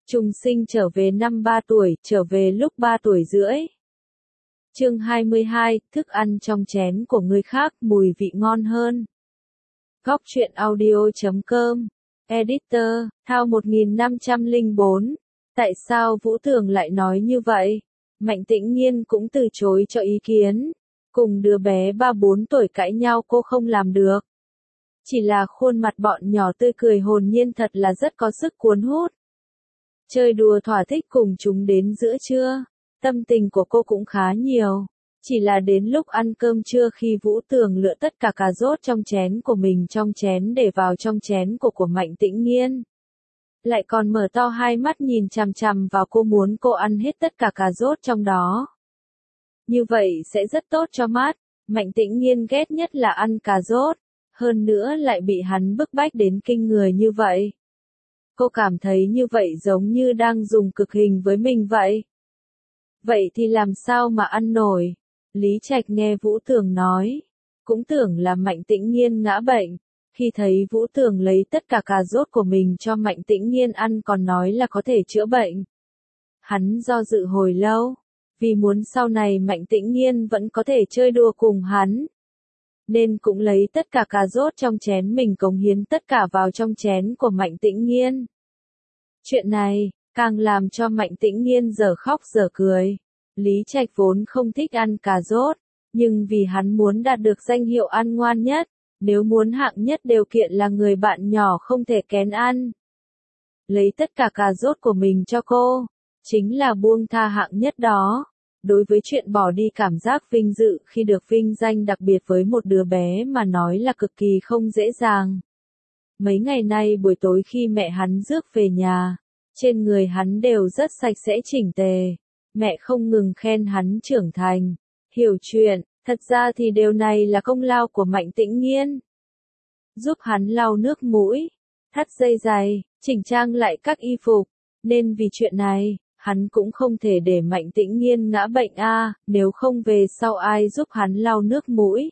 Trùng sinh trở về năm 3 tuổi, trở về lúc 3 tuổi rưỡi. Chương 22, thức ăn trong chén của người khác, mùi vị ngon hơn. Góc truyện audio.com. Editor, Thao 1504. Tại sao Vũ Tường lại nói như vậy? Mạnh Tĩnh Nhiên cũng từ chối cho ý kiến. Cùng đứa bé 3-4 tuổi cãi nhau cô không làm được. Chỉ là khuôn mặt bọn nhỏ tươi cười hồn nhiên thật là rất có sức cuốn hút. Chơi đùa thỏa thích cùng chúng đến giữa trưa. Tâm tình của cô cũng khá nhiều. Chỉ là đến lúc ăn cơm trưa khi Vũ Tường lựa tất cả cà rốt trong chén của mình trong chén để vào trong chén của Mạnh Tĩnh Nhiên. Lại còn mở to hai mắt nhìn chằm chằm vào cô, muốn cô ăn hết tất cả cà rốt trong đó. Như vậy sẽ rất tốt cho mắt. Mạnh Tĩnh Nhiên ghét nhất là ăn cà rốt. Hơn nữa lại bị hắn bức bách đến kinh người như vậy. Cô cảm thấy như vậy giống như đang dùng cực hình với mình vậy. Vậy thì làm sao mà ăn nổi? Lý Trạch nghe Vũ Tường nói. Cũng tưởng là Mạnh Tĩnh Nhiên ngã bệnh. Khi thấy Vũ Tường lấy tất cả cà rốt của mình cho Mạnh Tĩnh Nhiên ăn còn nói là có thể chữa bệnh. Hắn do dự hồi lâu. Vì muốn sau này Mạnh Tĩnh Nhiên vẫn có thể chơi đùa cùng hắn. Nên cũng lấy tất cả cà rốt trong chén mình cống hiến tất cả vào trong chén của Mạnh Tĩnh Nhiên. Chuyện này, càng làm cho Mạnh Tĩnh Nhiên dở khóc dở cười. Lý Trạch vốn không thích ăn cà rốt, nhưng vì hắn muốn đạt được danh hiệu ăn ngoan nhất, nếu muốn hạng nhất điều kiện là người bạn nhỏ không thể kén ăn. Lấy tất cả cà rốt của mình cho cô, chính là buông tha hạng nhất đó. Đối với chuyện bỏ đi cảm giác vinh dự khi được vinh danh đặc biệt với một đứa bé mà nói là cực kỳ không dễ dàng. Mấy ngày nay buổi tối khi mẹ hắn rước về nhà, trên người hắn đều rất sạch sẽ chỉnh tề. Mẹ không ngừng khen hắn trưởng thành, hiểu chuyện, thật ra thì điều này là công lao của Mạnh Tĩnh Nhiên. Giúp hắn lau nước mũi, thắt dây giày, chỉnh trang lại các y phục, nên vì chuyện này, hắn cũng không thể để Mạnh Tĩnh Nhiên ngã bệnh nếu không về sau ai giúp hắn lau nước mũi.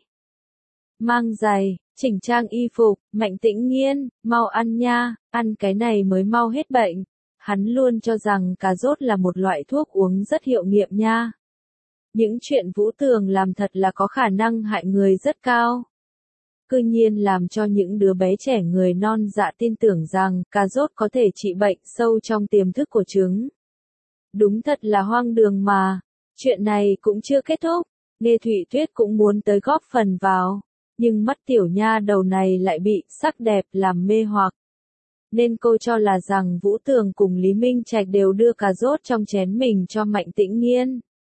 Mang giày, chỉnh trang y phục, Mạnh Tĩnh Nhiên, mau ăn nha, ăn cái này mới mau hết bệnh. Hắn luôn cho rằng cà rốt là một loại thuốc uống rất hiệu nghiệm nha. Những chuyện Vũ Tường làm thật là có khả năng hại người rất cao. Cư nhiên làm cho những đứa bé trẻ người non dạ tin tưởng rằng cà rốt có thể trị bệnh sâu trong tiềm thức của chúng. Đúng thật là hoang đường mà. Chuyện này cũng chưa kết thúc. Nghe Thụy Tuyết cũng muốn tới góp phần vào. Nhưng mắt tiểu nha đầu này lại bị sắc đẹp làm mê hoặc. Nên cô cho là rằng Vũ Tường cùng Lý Minh Trạch đều đưa cà rốt trong chén mình cho Mạnh Tĩnh Nhiên.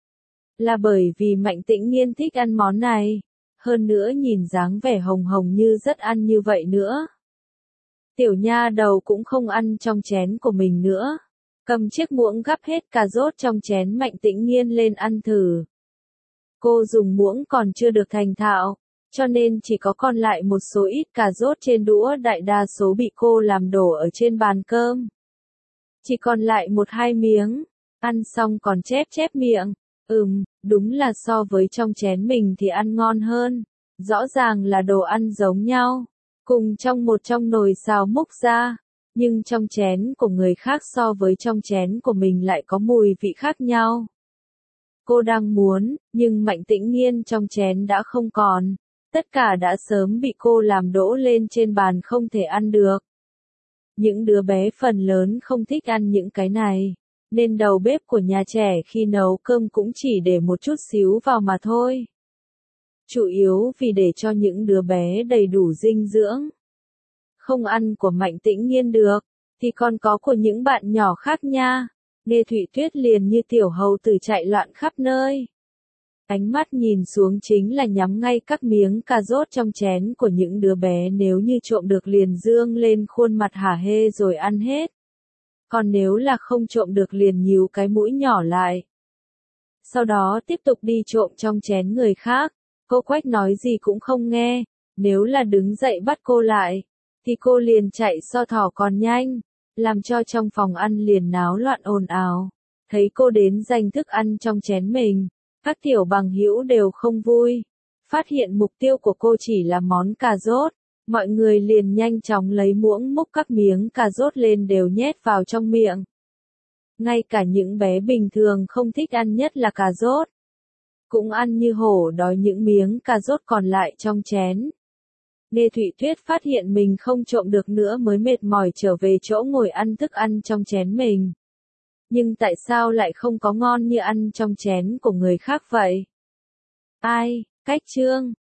Là bởi vì Mạnh Tĩnh Nhiên thích ăn món này. Hơn nữa nhìn dáng vẻ hồng hồng như rất ăn như vậy nữa. Tiểu nha đầu cũng không ăn trong chén của mình nữa. Cầm chiếc muỗng gắp hết cà rốt trong chén Mạnh Tĩnh Nhiên lên ăn thử. Cô dùng muỗng còn chưa được thành thạo, cho nên chỉ có còn lại một số ít cà rốt trên đũa, đại đa số bị cô làm đổ ở trên bàn cơm. Chỉ còn lại 1-2 miếng, ăn xong còn chép chép miệng. Đúng là so với trong chén mình thì ăn ngon hơn. Rõ ràng là đồ ăn giống nhau, cùng trong nồi xào múc ra. Nhưng trong chén của người khác so với trong chén của mình lại có mùi vị khác nhau. Cô đang muốn, nhưng Mạnh Tĩnh Nhiên trong chén đã không còn. Tất cả đã sớm bị cô làm đổ lên trên bàn không thể ăn được. Những đứa bé phần lớn không thích ăn những cái này. Nên đầu bếp của nhà trẻ khi nấu cơm cũng chỉ để một chút xíu vào mà thôi. Chủ yếu vì để cho những đứa bé đầy đủ dinh dưỡng. Không ăn của Mạnh Tĩnh Nhiên được, thì còn có của những bạn nhỏ khác nha. Nghe Thụy Tuyết liền như tiểu hầu tử chạy loạn khắp nơi. Ánh mắt nhìn xuống chính là nhắm ngay các miếng cà rốt trong chén của những đứa bé, nếu như trộm được liền dương lên khuôn mặt hả hê rồi ăn hết. Còn nếu là không trộm được liền nhíu cái mũi nhỏ lại. Sau đó tiếp tục đi trộm trong chén người khác. Cô Quách nói gì cũng không nghe. Nếu là đứng dậy bắt cô lại, thì cô liền chạy so thỏ còn nhanh, làm cho trong phòng ăn liền náo loạn ồn ào. Thấy cô đến giành thức ăn trong chén mình, các tiểu bằng hữu đều không vui. Phát hiện mục tiêu của cô chỉ là món cà rốt, mọi người liền nhanh chóng lấy muỗng múc các miếng cà rốt lên đều nhét vào trong miệng. Ngay cả những bé bình thường không thích ăn nhất là cà rốt, cũng ăn như hổ đói những miếng cà rốt còn lại trong chén. Lê Thụy Tuyết phát hiện mình không trộm được nữa mới mệt mỏi trở về chỗ ngồi ăn thức ăn trong chén mình. Nhưng tại sao lại không có ngon như ăn trong chén của người khác vậy? Ai, Cách Trương